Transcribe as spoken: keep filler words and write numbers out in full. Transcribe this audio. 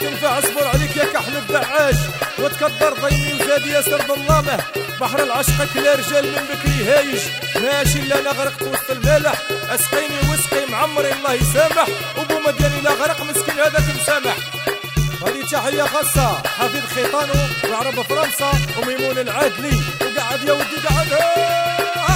تنفع اصبر عليك يا كحل الدعاش وتكبر ضيمي وزاد ياسر ظلامه بحر العشق كلا رجال من بكري هايج ماشي الا انا غرقت وسط الملح اسقيني وسقي معمري الله يسامح وبو مدياني لا غرق مسكين هذاك مسامح. هذه تحية خاصة حفيظ خيطانو وعرب فرنسا وميمون العادلي وقعد يا ودي قعد